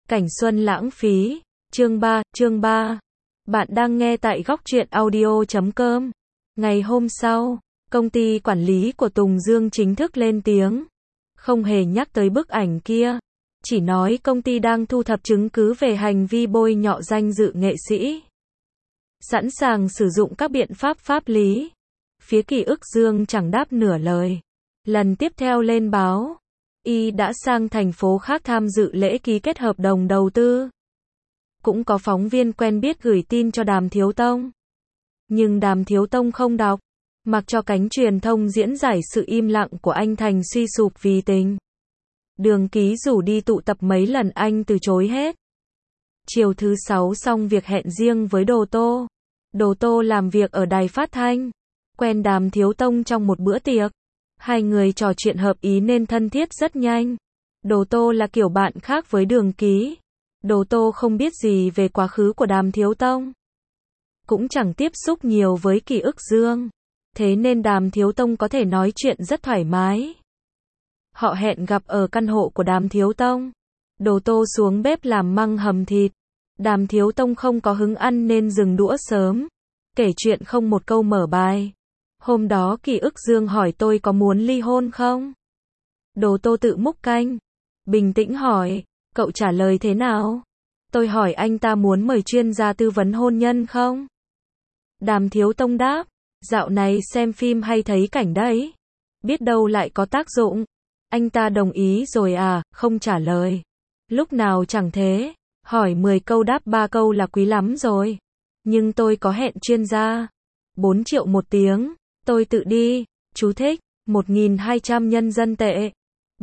Cảnh xuân lãng phí. Chương 3. Bạn đang nghe tại góc truyện audio.com. Ngày hôm sau, công ty quản lý của Tùng Dương chính thức lên tiếng. Không hề nhắc tới bức ảnh kia. Chỉ nói công ty đang thu thập chứng cứ về hành vi bôi nhọ danh dự nghệ sĩ. Sẵn sàng sử dụng các biện pháp pháp lý. Phía Kỳ Ức Dương chẳng đáp nửa lời. Lần tiếp theo lên báo, y đã sang thành phố khác tham dự lễ ký kết hợp đồng đầu tư. Cũng có phóng viên quen biết gửi tin cho Đàm Thiếu Tông. Nhưng Đàm Thiếu Tông không đọc, mặc cho cánh truyền thông diễn giải sự im lặng của anh thành suy sụp vì tình. Đường Ký rủ đi tụ tập mấy lần anh từ chối hết. Chiều thứ 6 xong việc hẹn riêng với Đồ Tô. Đồ Tô làm việc ở đài phát thanh. Quen Đàm Thiếu Tông trong một bữa tiệc. Hai người trò chuyện hợp ý nên thân thiết rất nhanh. Đồ Tô là kiểu bạn khác với Đường Ký. Đồ Tô không biết gì về quá khứ của Đàm Thiếu Tông. Cũng chẳng tiếp xúc nhiều với Kỳ Ức Dương. Thế nên Đàm Thiếu Tông có thể nói chuyện rất thoải mái. Họ hẹn gặp ở căn hộ của Đàm Thiếu Tông. Đồ Tô xuống bếp làm măng hầm thịt. Đàm Thiếu Tông không có hứng ăn nên dừng đũa sớm. Kể chuyện không một câu mở bài. Hôm đó Kỳ Ức Dương hỏi tôi có muốn ly hôn không? Đồ Tô tự múc canh. Bình tĩnh hỏi, cậu trả lời thế nào? Tôi hỏi anh ta muốn mời chuyên gia tư vấn hôn nhân không? Đàm Thiếu Tông đáp, dạo này xem phim hay thấy cảnh đấy. Biết đâu lại có tác dụng. Anh ta đồng ý rồi à, không trả lời. Lúc nào chẳng thế, hỏi 10 câu đáp 3 câu là quý lắm rồi. Nhưng tôi có hẹn chuyên gia. 4 triệu một tiếng. Tôi tự đi. Chú thích, 1.200 nhân dân tệ.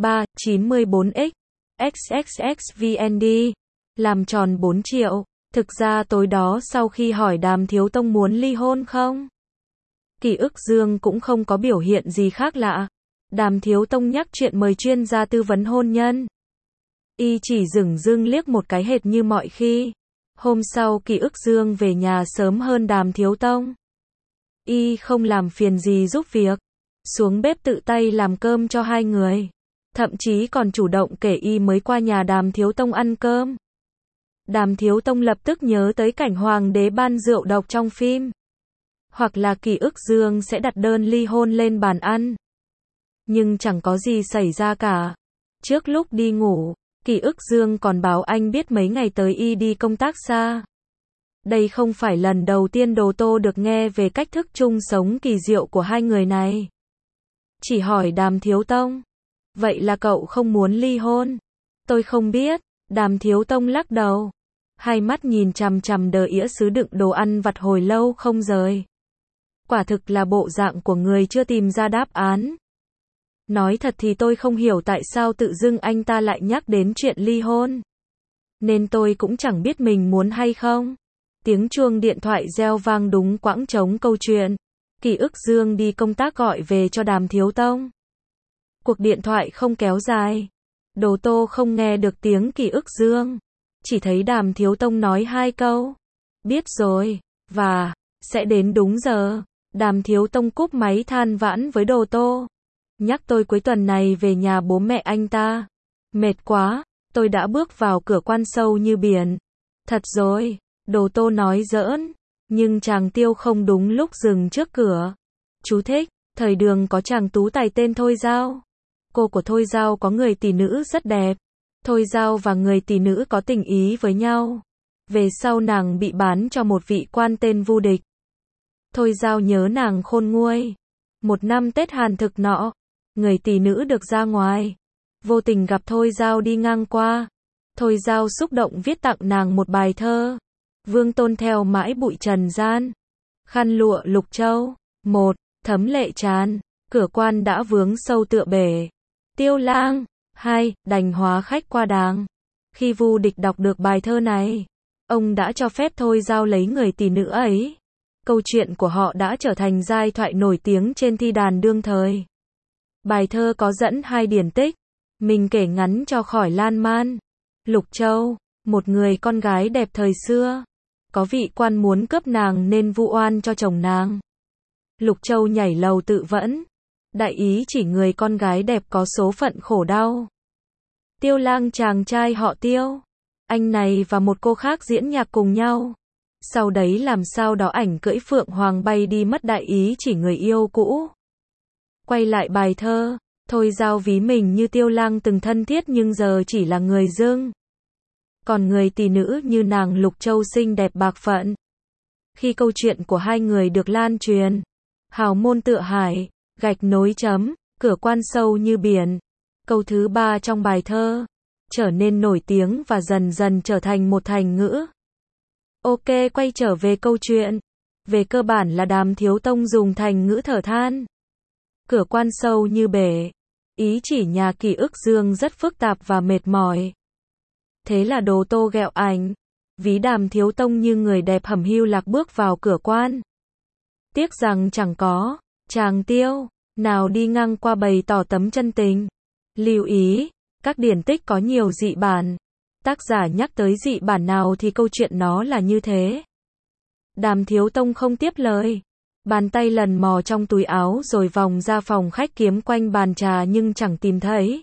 394x. XXXVND. Làm tròn 4 triệu. Thực ra tối đó sau khi hỏi Đàm Thiếu Tông muốn ly hôn không? Kỳ Ức Dương cũng không có biểu hiện gì khác lạ. Đàm Thiếu Tông nhắc chuyện mời chuyên gia tư vấn hôn nhân. Y chỉ dửng dưng liếc một cái hệt như mọi khi. Hôm sau Kỳ Ức Dương về nhà sớm hơn Đàm Thiếu Tông. Y không làm phiền gì giúp việc. Xuống bếp tự tay làm cơm cho hai người. Thậm chí còn chủ động kể y mới qua nhà Đàm Thiếu Tông ăn cơm. Đàm Thiếu Tông lập tức nhớ tới cảnh hoàng đế ban rượu độc trong phim. Hoặc là Kỳ Ức Dương sẽ đặt đơn ly hôn lên bàn ăn. Nhưng chẳng có gì xảy ra cả. Trước lúc đi ngủ, Kỳ Ức Dương còn báo anh biết mấy ngày tới y đi công tác xa. Đây không phải lần đầu tiên Đồ Tô được nghe về cách thức chung sống kỳ diệu của hai người này. Chỉ hỏi Đàm Thiếu Tông, vậy là cậu không muốn ly hôn? Tôi không biết. Đàm Thiếu Tông lắc đầu. Hai mắt nhìn chằm chằm đờ ĩa sứ đựng đồ ăn vặt hồi lâu không rời. Quả thực là bộ dạng của người chưa tìm ra đáp án. Nói thật thì tôi không hiểu tại sao tự dưng anh ta lại nhắc đến chuyện ly hôn. Nên tôi cũng chẳng biết mình muốn hay không. Tiếng chuông điện thoại reo vang đúng quãng trống câu chuyện. Kỳ Ức Dương đi công tác gọi về cho Đàm Thiếu Tông. Cuộc điện thoại không kéo dài. Đồ Tô không nghe được tiếng Kỳ Ức Dương. Chỉ thấy Đàm Thiếu Tông nói 2 câu. Biết rồi, và sẽ đến đúng giờ. Đàm Thiếu Tông cúp máy than vãn với Đồ Tô. Nhắc tôi cuối tuần này về nhà bố mẹ anh ta. Mệt quá, tôi đã bước vào cửa quan sâu như biển. Thật rồi, Đồ Tô nói giỡn. Nhưng chàng Tiêu không đúng lúc dừng trước cửa. Chú thích, thời Đường có chàng tú tài tên Thôi Giao. Cô của Thôi Giao có người tỷ nữ rất đẹp. Thôi Giao và người tỷ nữ có tình ý với nhau. Về sau nàng bị bán cho một vị quan tên Vu Địch. Thôi Giao nhớ nàng khôn nguôi. Một năm Tết Hàn thực nọ, người tỷ nữ được ra ngoài. Vô tình gặp Thôi Giao đi ngang qua. Thôi Giao xúc động viết tặng nàng một bài thơ. Vương tôn theo mãi bụi trần gian. Khăn lụa Lục Châu. 1. Thấm lệ tràn. Cửa quan đã vướng sâu tựa bể. Tiêu lang. 2. Đành hóa khách qua đàng. Khi Vu Địch đọc được bài thơ này, ông đã cho phép Thôi Giao lấy người tỷ nữ ấy. Câu chuyện của họ đã trở thành giai thoại nổi tiếng trên thi đàn đương thời. Bài thơ có dẫn 2 điển tích. Mình kể ngắn cho khỏi lan man. Lục Châu, một người con gái đẹp thời xưa. Có vị quan muốn cướp nàng nên vu oan cho chồng nàng. Lục Châu nhảy lầu tự vẫn. Đại ý chỉ người con gái đẹp có số phận khổ đau. Tiêu lang chàng trai họ Tiêu. Anh này và một cô khác diễn nhạc cùng nhau. Sau đấy làm sao đó ảnh cưỡi phượng hoàng bay đi mất đại ý chỉ người yêu cũ. Quay lại bài thơ, thôi giao ví mình như Tiêu Lang từng thân thiết nhưng giờ chỉ là người dưng. Còn người tỷ nữ như nàng Lục Châu xinh đẹp bạc phận. Khi câu chuyện của hai người được lan truyền, hào môn tựa hải, gạch nối chấm, cửa quan sâu như biển. Câu thứ 3 trong bài thơ trở nên nổi tiếng và dần dần trở thành một thành ngữ. Ok, quay trở về câu chuyện. Về cơ bản là Đàm Thiếu Tông dùng thành ngữ thở than. Cửa quan sâu như bể. Ý chỉ nhà Kỷ Ức Dương rất phức tạp và mệt mỏi. Thế là Đồ Tô ghẹo ảnh. Ví Đàm Thiếu Tông như người đẹp hẩm hưu lạc bước vào cửa quan. Tiếc rằng chẳng có chàng tiêu nào đi ngang qua bày tỏ tấm chân tình. Lưu ý, các điển tích có nhiều dị bản. Tác giả nhắc tới dị bản nào thì câu chuyện nó là như thế. Đàm Thiếu Tông không tiếp lời. Bàn tay lần mò trong túi áo rồi vòng ra phòng khách kiếm quanh bàn trà nhưng chẳng tìm thấy.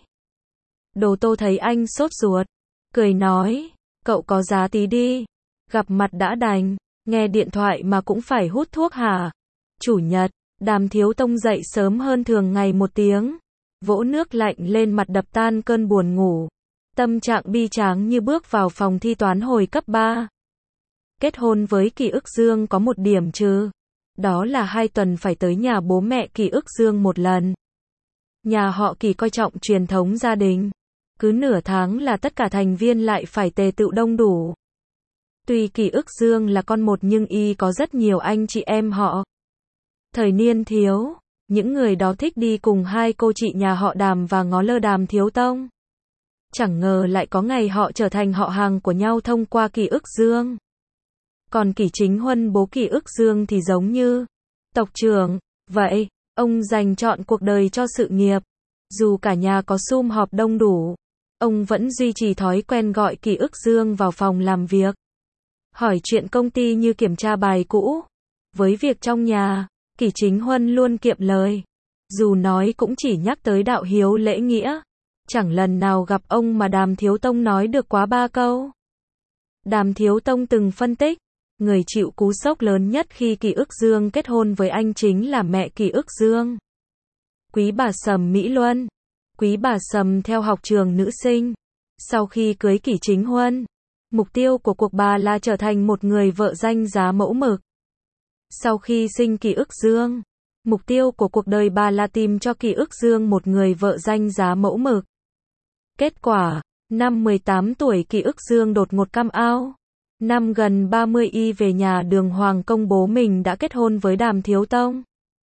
Đồ Tô thấy anh sốt ruột. Cười nói, cậu có giá tí đi. Gặp mặt đã đành, nghe điện thoại mà cũng phải hút thuốc hả? Chủ nhật, Đàm Thiếu Tông dậy sớm hơn thường ngày 1 tiếng. Vỗ nước lạnh lên mặt đập tan cơn buồn ngủ. Tâm trạng bi tráng như bước vào phòng thi toán hồi cấp 3. Kết hôn với Kỷ Ức Dương có một điểm trừ. Đó là 2 tuần phải tới nhà bố mẹ Kỷ Ức Dương một lần. Nhà họ Kỷ coi trọng truyền thống gia đình. Cứ nửa tháng là tất cả thành viên lại phải tề tựu đông đủ. Tuy Kỷ Ức Dương là con một nhưng y có rất nhiều anh chị em họ. Thời niên thiếu, những người đó thích đi cùng 2 cô chị nhà họ Đàm và ngó lơ Đàm Thiếu Tông. Chẳng ngờ lại có ngày họ trở thành họ hàng của nhau thông qua Kỷ Ức Dương. Còn Kỷ Chính Huân bố Kỷ Ức Dương thì giống như tộc trưởng, vậy, ông dành trọn cuộc đời cho sự nghiệp. Dù cả nhà có sum họp đông đủ, ông vẫn duy trì thói quen gọi Kỷ Ức Dương vào phòng làm việc. Hỏi chuyện công ty như kiểm tra bài cũ. Với việc trong nhà, Kỷ Chính Huân luôn kiệm lời. Dù nói cũng chỉ nhắc tới đạo hiếu lễ nghĩa. Chẳng lần nào gặp ông mà Đàm Thiếu Tông nói được quá 3 câu. Đàm Thiếu Tông từng phân tích, người chịu cú sốc lớn nhất khi Kỷ Ức Dương kết hôn với anh chính là mẹ Kỷ Ức Dương. Quý bà Sầm Mỹ Luân. Quý bà Sầm theo học trường nữ sinh. Sau khi cưới Kỷ Chính Huân, mục tiêu của cuộc bà là trở thành một người vợ danh giá mẫu mực. Sau khi sinh Kỷ Ức Dương, mục tiêu của cuộc đời bà là tìm cho Kỷ Ức Dương một người vợ danh giá mẫu mực. Kết quả, năm 18 tuổi Kỷ Ức Dương đột ngột come out. Năm gần 30 y về nhà đường hoàng công bố mình đã kết hôn với Đàm Thiếu Tông.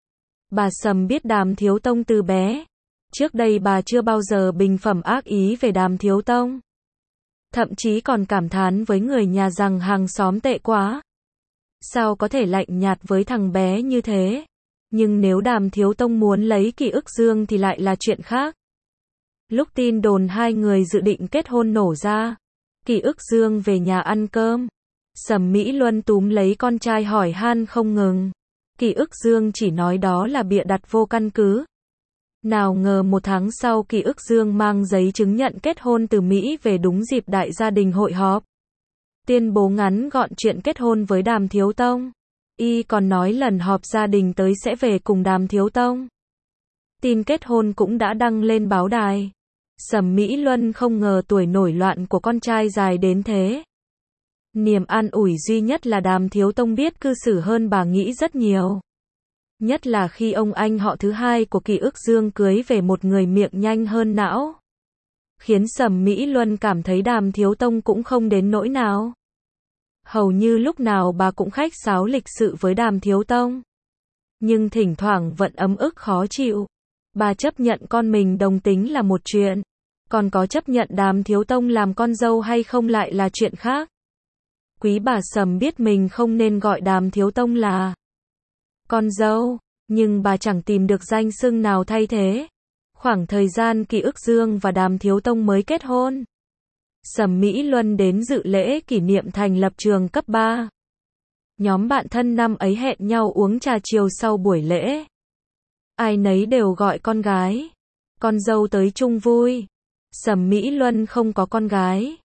Bà Sầm biết Đàm Thiếu Tông từ bé. Trước đây bà chưa bao giờ bình phẩm ác ý về Đàm Thiếu Tông. Thậm chí còn cảm thán với người nhà rằng hàng xóm tệ quá. Sao có thể lạnh nhạt với thằng bé như thế? Nhưng nếu Đàm Thiếu Tông muốn lấy Kỷ Ức Dương thì lại là chuyện khác. Lúc tin đồn 2 người dự định kết hôn nổ ra, Kỷ Ức Dương về nhà ăn cơm. Sầm Mỹ Luân túm lấy con trai hỏi han không ngừng. Kỷ Ức Dương chỉ nói đó là bịa đặt vô căn cứ. Nào ngờ 1 tháng sau Kỷ Ức Dương mang giấy chứng nhận kết hôn từ Mỹ về đúng dịp đại gia đình hội họp. Tuyên bố ngắn gọn chuyện kết hôn với Đàm Thiếu Tông. Y còn nói lần họp gia đình tới sẽ về cùng Đàm Thiếu Tông. Tin kết hôn cũng đã đăng lên báo đài. Sầm Mỹ Luân không ngờ tuổi nổi loạn của con trai dài đến thế. Niềm an ủi duy nhất là Đàm Thiếu Tông biết cư xử hơn bà nghĩ rất nhiều. Nhất là khi ông anh họ thứ 2 của Kỷ Ức Dương cưới về một người miệng nhanh hơn não. Khiến Sầm Mỹ Luân cảm thấy Đàm Thiếu Tông cũng không đến nỗi nào. Hầu như lúc nào bà cũng khách sáo lịch sự với Đàm Thiếu Tông. Nhưng thỉnh thoảng vẫn ấm ức khó chịu. Bà chấp nhận con mình đồng tính là một chuyện. Còn có chấp nhận Đàm Thiếu Tông làm con dâu hay không lại là chuyện khác. Quý bà Sầm biết mình không nên gọi Đàm Thiếu Tông là con dâu, nhưng bà chẳng tìm được danh xưng nào thay thế. Khoảng thời gian Kỷ Ức Dương và Đàm Thiếu Tông mới kết hôn, Sầm Mỹ Luân đến dự lễ kỷ niệm thành lập trường cấp 3. Nhóm bạn thân năm ấy hẹn nhau uống trà chiều sau buổi lễ. Ai nấy đều gọi con gái, con dâu tới chung vui. Sầm Mỹ Luân không có con gái.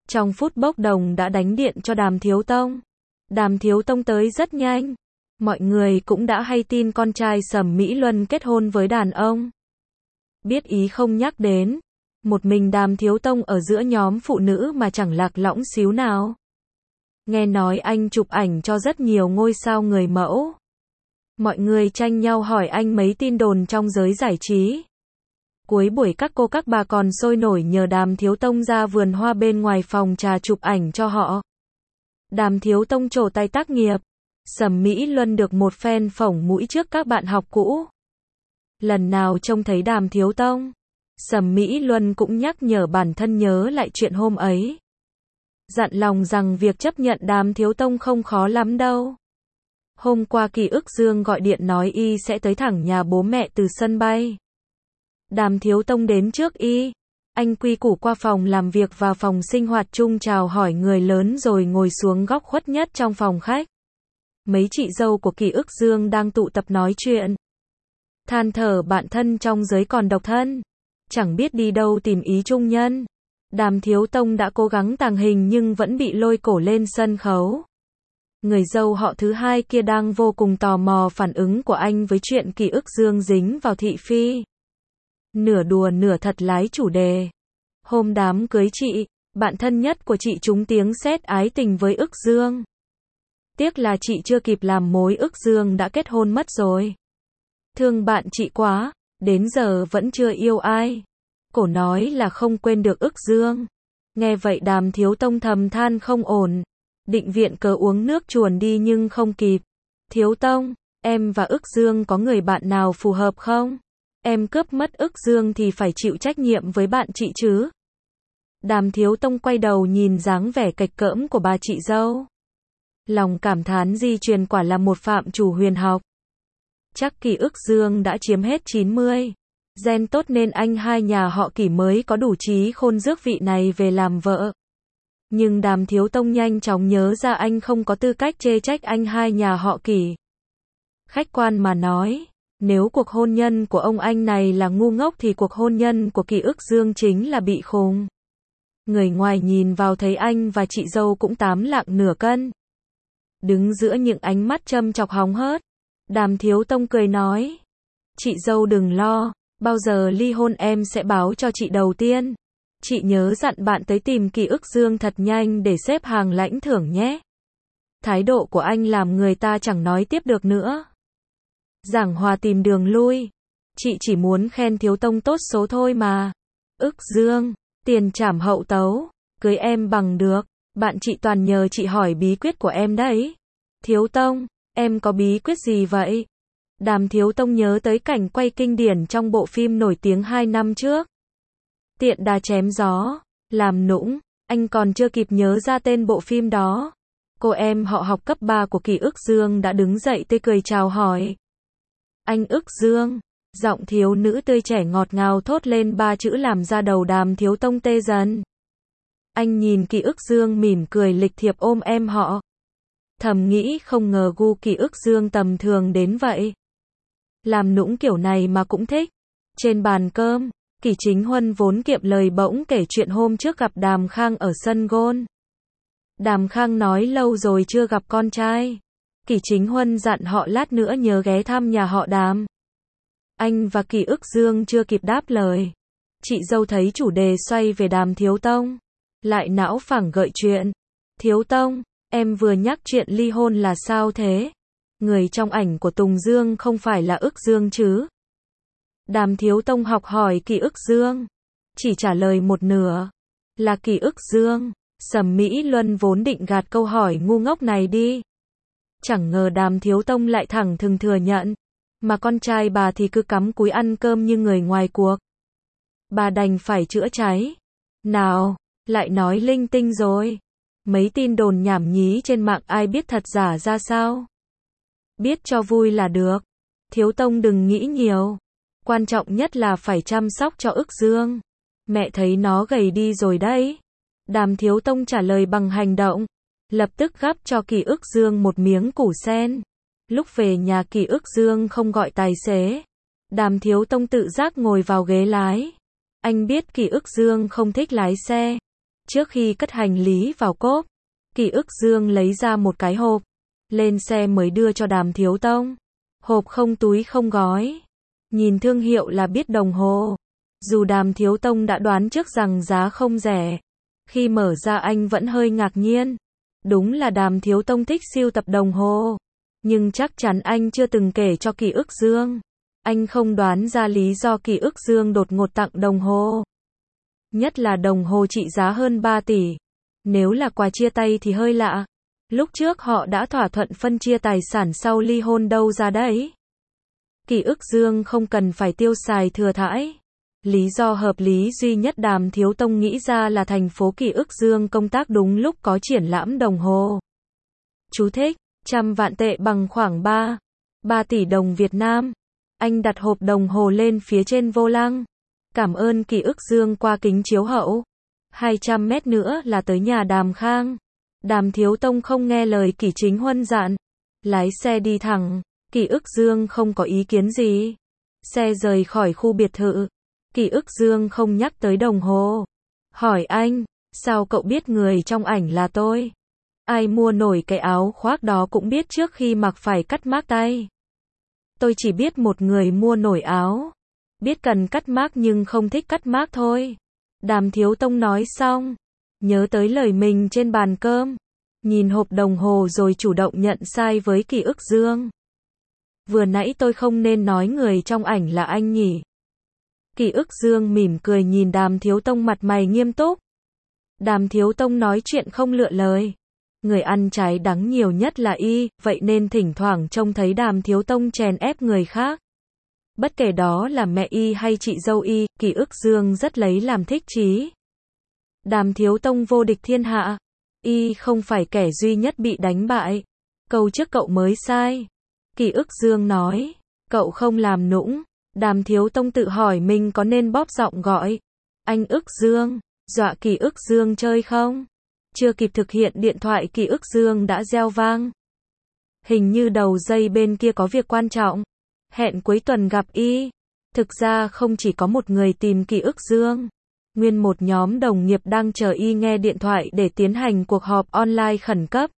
Trong phút bốc đồng đã đánh điện cho Đàm Thiếu Tông. Đàm Thiếu Tông tới rất nhanh. Mọi người cũng đã hay tin con trai Sầm Mỹ Luân kết hôn với đàn ông. Biết ý không nhắc đến. Một mình Đàm Thiếu Tông ở giữa nhóm phụ nữ mà chẳng lạc lõng xíu nào. Nghe nói anh chụp ảnh cho rất nhiều ngôi sao người mẫu. Mọi người tranh nhau hỏi anh mấy tin đồn trong giới giải trí. Cuối buổi các cô các bà còn sôi nổi nhờ Đàm Thiếu Tông ra vườn hoa bên ngoài phòng trà chụp ảnh cho họ. Đàm Thiếu Tông trổ tay tác nghiệp. Sầm Mỹ Luân được một phen phỏng mũi trước các bạn học cũ. Lần nào trông thấy Đàm Thiếu Tông, Sầm Mỹ Luân cũng nhắc nhở bản thân nhớ lại chuyện hôm ấy. Dặn lòng rằng việc chấp nhận Đàm Thiếu Tông không khó lắm đâu. Hôm qua Kỳ Ức Dương gọi điện nói y sẽ tới thẳng nhà bố mẹ từ sân bay. Đàm Thiếu Tông đến trước y. Anh quy củ qua phòng làm việc và phòng sinh hoạt chung chào hỏi người lớn rồi ngồi xuống góc khuất nhất trong phòng khách. Mấy chị dâu của Kỳ Ức Dương đang tụ tập nói chuyện. Than thở bạn thân trong giới còn độc thân. Chẳng biết đi đâu tìm ý chung nhân. Đàm Thiếu Tông đã cố gắng tàng hình nhưng vẫn bị lôi cổ lên sân khấu. Người dâu họ thứ hai kia đang vô cùng tò mò phản ứng của anh với chuyện Kỳ Ức Dương dính vào thị phi. Nửa đùa nửa thật lái chủ đề. Hôm đám cưới chị, bạn thân nhất của chị trúng tiếng sét ái tình với Ức Dương. Tiếc là chị chưa kịp làm mối, Ức Dương đã kết hôn mất rồi. Thương bạn chị quá, đến giờ vẫn chưa yêu ai. Cổ nói là không quên được Ức Dương. Nghe vậy Đàm Thiếu Tông thầm than không ổn. Định viện cớ uống nước chuồn đi nhưng không kịp. Thiếu Tông, em và Ức Dương có người bạn nào phù hợp không? Em cướp mất Ức Dương thì phải chịu trách nhiệm với bạn chị chứ. Đàm Thiếu Tông quay đầu nhìn dáng vẻ kệch cỡm của bà chị dâu. Lòng cảm thán di truyền quả là một phạm chủ huyền học. Chắc Kỳ Ức Dương đã chiếm hết 90. Gen tốt nên anh hai nhà họ Kỳ mới có đủ trí khôn rước vị này về làm vợ. Nhưng Đàm Thiếu Tông nhanh chóng nhớ ra anh không có tư cách chê trách anh hai nhà họ Kỳ. Khách quan mà nói, nếu cuộc hôn nhân của ông anh này là ngu ngốc thì cuộc hôn nhân của Kỳ Ức Dương chính là bị khùng. Người ngoài nhìn vào thấy anh và chị dâu cũng 8 lạng nửa cân. Đứng giữa những ánh mắt châm chọc hóng hớt, Đàm Thiếu Tông cười nói. Chị dâu đừng lo, bao giờ ly hôn em sẽ báo cho chị đầu tiên. Chị nhớ dặn bạn tới tìm Kỳ Ức Dương thật nhanh để xếp hàng lãnh thưởng nhé. Thái độ của anh làm người ta chẳng nói tiếp được nữa. Giảng hòa tìm đường lui. Chị chỉ muốn khen Thiếu Tông tốt số thôi mà. Ức Dương, tiền trảm hậu tấu, cưới em bằng được. Bạn chị toàn nhờ chị hỏi bí quyết của em đấy. Thiếu Tông, em có bí quyết gì vậy? Đàm Thiếu Tông nhớ tới cảnh quay kinh điển trong bộ phim nổi tiếng 2 năm trước. Tiện đà chém gió, làm nũng, anh còn chưa kịp nhớ ra tên bộ phim đó. Cô em họ học cấp 3 của Kỳ Ức Dương đã đứng dậy tươi cười chào hỏi. Anh Ức Dương, giọng thiếu nữ tươi trẻ ngọt ngào thốt lên 3 chữ làm ra đầu Đàm Thiếu Tông tê dần. Anh nhìn Kỳ Ức Dương mỉm cười lịch thiệp ôm em họ. Thầm nghĩ không ngờ gu Kỳ Ức Dương tầm thường đến vậy. Làm nũng kiểu này mà cũng thích. Trên bàn cơm, Kỳ Chính Huân vốn kiệm lời bỗng kể chuyện hôm trước gặp Đàm Khang ở sân golf. Đàm Khang nói lâu rồi chưa gặp con trai. Kỳ Chính Huân dặn họ lát nữa nhớ ghé thăm nhà họ Đàm. Anh và Kỳ Ức Dương chưa kịp đáp lời. Chị dâu thấy chủ đề xoay về Đàm Thiếu Tông. Lại não phẳng gợi chuyện. Thiếu Tông, em vừa nhắc chuyện ly hôn là sao thế? Người trong ảnh của Tùng Dương không phải là Ức Dương chứ? Đàm Thiếu Tông học hỏi Kỳ Ức Dương. Chỉ trả lời một nửa. Là Kỳ Ức Dương. Sầm Mỹ Luân vốn định gạt câu hỏi ngu ngốc này đi. Chẳng ngờ Đàm Thiếu Tông lại thẳng thừng thừa nhận. Mà con trai bà thì cứ cắm cúi ăn cơm như người ngoài cuộc. Bà đành phải chữa cháy. Nào, lại nói linh tinh rồi. Mấy tin đồn nhảm nhí trên mạng ai biết thật giả ra sao? Biết cho vui là được. Thiếu Tông đừng nghĩ nhiều. Quan trọng nhất là phải chăm sóc cho Ức Dương. Mẹ thấy nó gầy đi rồi đấy. Đàm Thiếu Tông trả lời bằng hành động. Lập tức gắp cho Kỳ Ức Dương một miếng củ sen. Lúc về nhà Kỳ Ức Dương không gọi tài xế. Đàm Thiếu Tông tự giác ngồi vào ghế lái. Anh biết Kỳ Ức Dương không thích lái xe. Trước khi cất hành lý vào cốp, Kỷ Ức Dương lấy ra một cái hộp, lên xe mới đưa cho Đàm Thiếu Tông. Hộp không túi không gói, nhìn thương hiệu là biết đồng hồ. Dù Đàm Thiếu Tông đã đoán trước rằng giá không rẻ, khi mở ra anh vẫn hơi ngạc nhiên. Đúng là Đàm Thiếu Tông thích sưu tập đồng hồ, nhưng chắc chắn anh chưa từng kể cho Kỷ Ức Dương. Anh không đoán ra lý do Kỷ Ức Dương đột ngột tặng đồng hồ. Nhất là đồng hồ trị giá hơn 3 tỷ. Nếu là quà chia tay thì hơi lạ. Lúc trước họ đã thỏa thuận phân chia tài sản sau ly hôn đâu ra đấy. Kỷ Ức Dương không cần phải tiêu xài thừa thãi. Lý do hợp lý duy nhất Đàm Thiếu Tông nghĩ ra là thành phố Kỷ Ức Dương công tác đúng lúc có triển lãm đồng hồ. Chú thích, 100 vạn tệ bằng khoảng 3 tỷ đồng Việt Nam. Anh đặt hộp đồng hồ lên phía trên vô lăng. Cảm ơn Kỷ Ức Dương qua kính chiếu hậu. 200 mét nữa là tới nhà Đàm Khang. Đàm Thiếu Tông không nghe lời Kỷ Chính Huân dặn, lái xe đi thẳng. Kỷ Ức Dương không có ý kiến gì. Xe rời khỏi khu biệt thự. Kỷ Ức Dương không nhắc tới đồng hồ. Hỏi anh, sao cậu biết người trong ảnh là tôi? Ai mua nổi cái áo khoác đó cũng biết trước khi mặc phải cắt mác tay. Tôi chỉ biết một người mua nổi áo. Biết cần cắt mác nhưng không thích cắt mác thôi. Đàm Thiếu Tông nói xong, nhớ tới lời mình trên bàn cơm. Nhìn hộp đồng hồ rồi chủ động nhận sai với Kỷ Ức Dương. Vừa nãy tôi không nên nói người trong ảnh là anh nhỉ? Kỷ Ức Dương mỉm cười nhìn Đàm Thiếu Tông mặt mày nghiêm túc. Đàm Thiếu Tông nói chuyện không lựa lời. Người ăn trái đắng nhiều nhất là y, vậy nên thỉnh thoảng trông thấy Đàm Thiếu Tông chèn ép người khác. Bất kể đó là mẹ y hay chị dâu y, Kỷ Ức Dương rất lấy làm thích chí. Đàm Thiếu Tông vô địch thiên hạ. Y không phải kẻ duy nhất bị đánh bại. Câu trước cậu mới sai. Kỷ Ức Dương nói. Cậu không làm nũng. Đàm Thiếu Tông tự hỏi mình có nên bóp giọng gọi. Anh Ức Dương. Dọa Kỷ Ức Dương chơi không? Chưa kịp thực hiện điện thoại Kỷ Ức Dương đã reo vang. Hình như đầu dây bên kia có việc quan trọng. Hẹn cuối tuần gặp y. Thực ra không chỉ có một người tìm Kỷ Ức Dương. Nguyên một nhóm đồng nghiệp đang chờ y nghe điện thoại để tiến hành cuộc họp online khẩn cấp.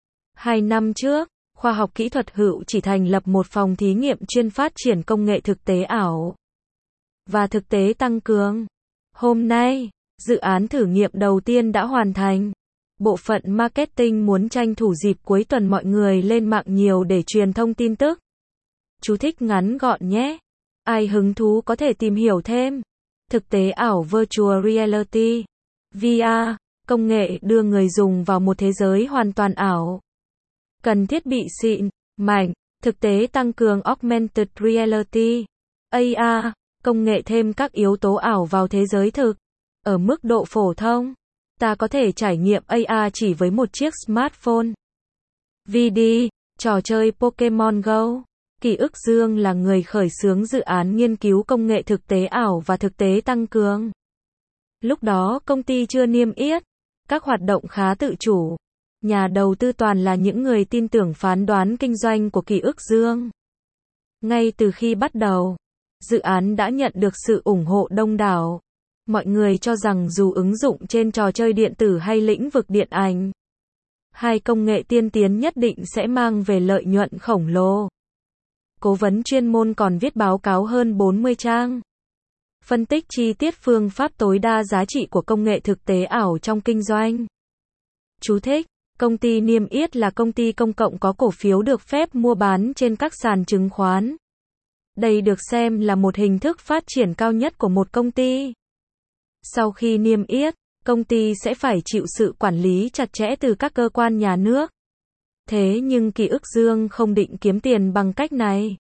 2 năm trước, Khoa học Kỹ thuật Hữu chỉ thành lập một phòng thí nghiệm chuyên phát triển công nghệ thực tế ảo và thực tế tăng cường. Hôm nay, dự án thử nghiệm đầu tiên đã hoàn thành. Bộ phận marketing muốn tranh thủ dịp cuối tuần mọi người lên mạng nhiều để truyền thông tin tức. Chú thích ngắn gọn nhé. Ai hứng thú có thể tìm hiểu thêm. Thực tế ảo Virtual Reality, VR, công nghệ đưa người dùng vào một thế giới hoàn toàn ảo. Cần thiết bị xịn, mạnh, thực tế tăng cường Augmented Reality, AR, công nghệ thêm các yếu tố ảo vào thế giới thực. Ở mức độ phổ thông, ta có thể trải nghiệm AR chỉ với một chiếc smartphone. VD, trò chơi Pokemon Go. Kỷ Ức Dương là người khởi xướng dự án nghiên cứu công nghệ thực tế ảo và thực tế tăng cường. Lúc đó công ty chưa niêm yết, các hoạt động khá tự chủ. Nhà đầu tư toàn là những người tin tưởng phán đoán kinh doanh của Kỷ Ức Dương. Ngay từ khi bắt đầu, dự án đã nhận được sự ủng hộ đông đảo. Mọi người cho rằng dù ứng dụng trên trò chơi điện tử hay lĩnh vực điện ảnh, hai công nghệ tiên tiến nhất định sẽ mang về lợi nhuận khổng lồ. Cố vấn chuyên môn còn viết báo cáo hơn 40 trang. Phân tích chi tiết phương pháp tối đa giá trị của công nghệ thực tế ảo trong kinh doanh. Chú thích, công ty niêm yết là công ty công cộng có cổ phiếu được phép mua bán trên các sàn chứng khoán. Đây được xem là một hình thức phát triển cao nhất của một công ty. Sau khi niêm yết, công ty sẽ phải chịu sự quản lý chặt chẽ từ các cơ quan nhà nước. Thế nhưng Kỷ Ức Dương không định kiếm tiền bằng cách này.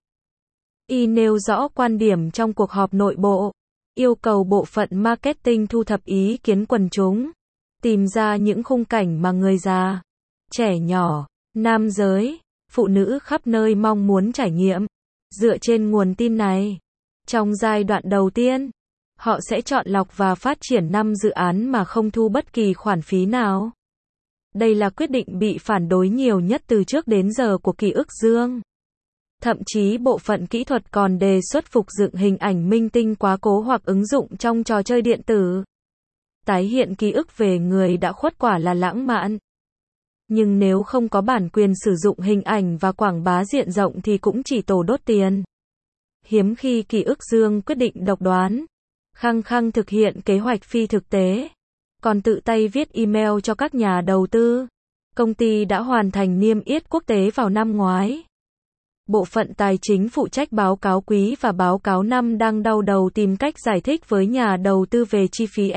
Y nêu rõ quan điểm trong cuộc họp nội bộ, yêu cầu bộ phận marketing thu thập ý kiến quần chúng, tìm ra những khung cảnh mà người già, trẻ nhỏ, nam giới, phụ nữ khắp nơi mong muốn trải nghiệm. Dựa trên nguồn tin này, trong giai đoạn đầu tiên, họ sẽ chọn lọc và phát triển 5 dự án mà không thu bất kỳ khoản phí nào. Đây là quyết định bị phản đối nhiều nhất từ trước đến giờ của Kỷ Ức Dương. Thậm chí bộ phận kỹ thuật còn đề xuất phục dựng hình ảnh minh tinh quá cố hoặc ứng dụng trong trò chơi điện tử. Tái hiện ký ức về người đã khuất quả là lãng mạn. Nhưng nếu không có bản quyền sử dụng hình ảnh và quảng bá diện rộng thì cũng chỉ tổ đốt tiền. Hiếm khi Ký ức Dương quyết định độc đoán, khăng khăng thực hiện kế hoạch phi thực tế, còn tự tay viết email cho các nhà đầu tư. Công ty đã hoàn thành niêm yết quốc tế vào năm ngoái. Bộ phận tài chính phụ trách báo cáo quý và báo cáo năm đang đau đầu tìm cách giải thích với nhà đầu tư về chi phí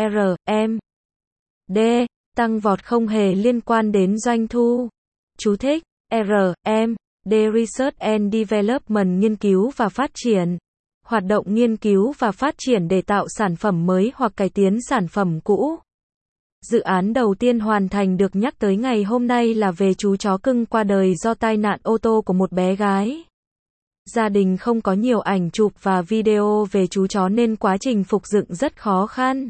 R&D tăng vọt không hề liên quan đến doanh thu. Chú thích: R&D Research and Development nghiên cứu và phát triển. Hoạt động nghiên cứu và phát triển để tạo sản phẩm mới hoặc cải tiến sản phẩm cũ. Dự án đầu tiên hoàn thành được nhắc tới ngày hôm nay là về chú chó cưng qua đời do tai nạn ô tô của một bé gái. Gia đình không có nhiều ảnh chụp và video về chú chó nên quá trình phục dựng rất khó khăn.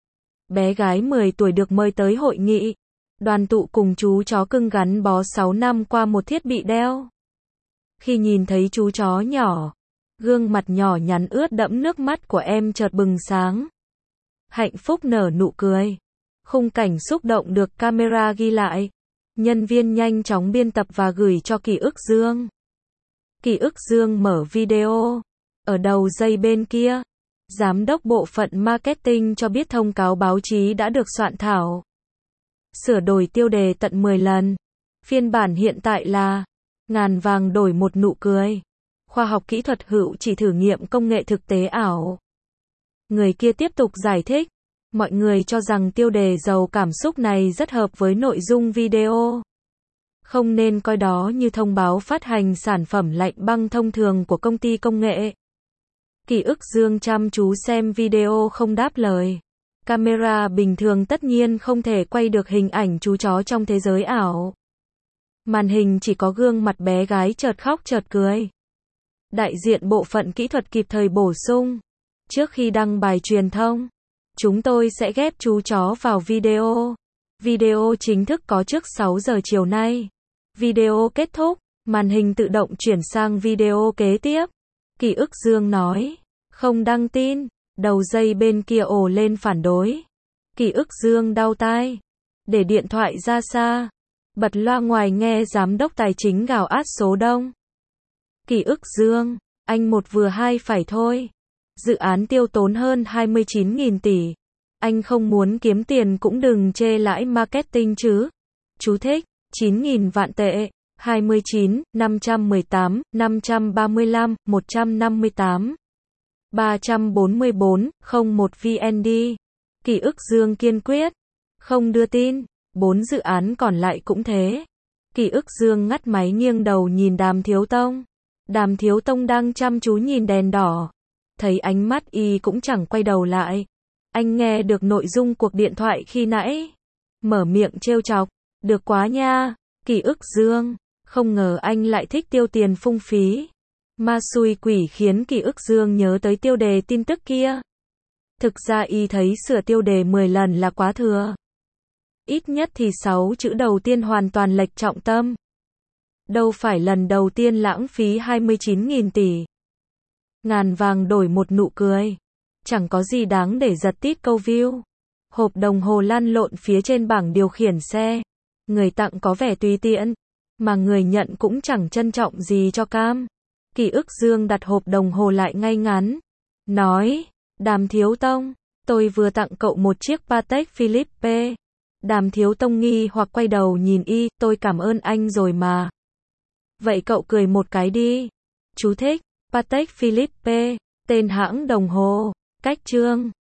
Bé gái 10 tuổi được mời tới hội nghị, đoàn tụ cùng chú chó cưng gắn bó 6 năm qua một thiết bị đeo. Khi nhìn thấy chú chó nhỏ, gương mặt nhỏ nhắn ướt đẫm nước mắt của em chợt bừng sáng. Hạnh phúc nở nụ cười. Khung cảnh xúc động được camera ghi lại. Nhân viên nhanh chóng biên tập và gửi cho Ký ức Dương. Ký ức Dương mở video. Ở đầu dây bên kia, giám đốc bộ phận marketing cho biết thông cáo báo chí đã được soạn thảo. Sửa đổi tiêu đề tận 10 lần. Phiên bản hiện tại là ngàn vàng đổi một nụ cười. Khoa học kỹ thuật hữu chỉ thử nghiệm công nghệ thực tế ảo. Người kia tiếp tục giải thích. Mọi người cho rằng tiêu đề giàu cảm xúc này rất hợp với nội dung video. Không nên coi đó như thông báo phát hành sản phẩm lạnh băng thông thường của công ty công nghệ. Ký ức Dương chăm chú xem video không đáp lời. Camera bình thường tất nhiên không thể quay được hình ảnh chú chó trong thế giới ảo. Màn hình chỉ có gương mặt bé gái chợt khóc chợt cười. Đại diện bộ phận kỹ thuật kịp thời bổ sung. Trước khi đăng bài truyền thông, chúng tôi sẽ ghép chú chó vào video. Video chính thức có trước 6 giờ chiều nay. Video kết thúc, màn hình tự động chuyển sang video kế tiếp. Ký ức Dương nói, không đăng tin. Đầu dây bên kia ồ lên phản đối. Ký ức Dương đau tai. Để điện thoại ra xa. Bật loa ngoài nghe giám đốc tài chính gào át số đông. Ký ức Dương, anh một vừa hai phải thôi. Dự án tiêu tốn hơn 29.000 tỷ. Anh không muốn kiếm tiền cũng đừng chê lãi marketing chứ. Chú thích, 9.000 vạn tệ, 29, 518, 535, 158, 344, 01 VND. Ký ức Dương kiên quyết, không đưa tin. 4 dự án còn lại cũng thế. Ký ức Dương ngắt máy nghiêng đầu nhìn Đàm Thiếu Tông. Đàm Thiếu Tông đang chăm chú nhìn đèn đỏ. Thấy ánh mắt y cũng chẳng quay đầu lại. Anh nghe được nội dung cuộc điện thoại khi nãy. Mở miệng trêu chọc. Được quá nha. Ký ức Dương. Không ngờ anh lại thích tiêu tiền phung phí. Ma xui quỷ khiến Ký ức Dương nhớ tới tiêu đề tin tức kia. Thực ra y thấy sửa tiêu đề 10 lần là quá thừa. Ít nhất thì 6 chữ đầu tiên hoàn toàn lệch trọng tâm. Đâu phải lần đầu tiên lãng phí 29.000 tỷ. Ngàn vàng đổi một nụ cười. Chẳng có gì đáng để giật tít câu view. Hộp đồng hồ lăn lộn phía trên bảng điều khiển xe. Người tặng có vẻ tùy tiện, mà người nhận cũng chẳng trân trọng gì cho cam. Ký ức Dương đặt hộp đồng hồ lại ngay ngắn. Nói, Đàm Thiếu Tông, tôi vừa tặng cậu một chiếc Patek Philippe. Đàm Thiếu Tông nghi hoặc quay đầu nhìn y, tôi cảm ơn anh rồi mà. Vậy cậu cười một cái đi. Chú thích, Patek Philippe, tên hãng đồng hồ, cách chương.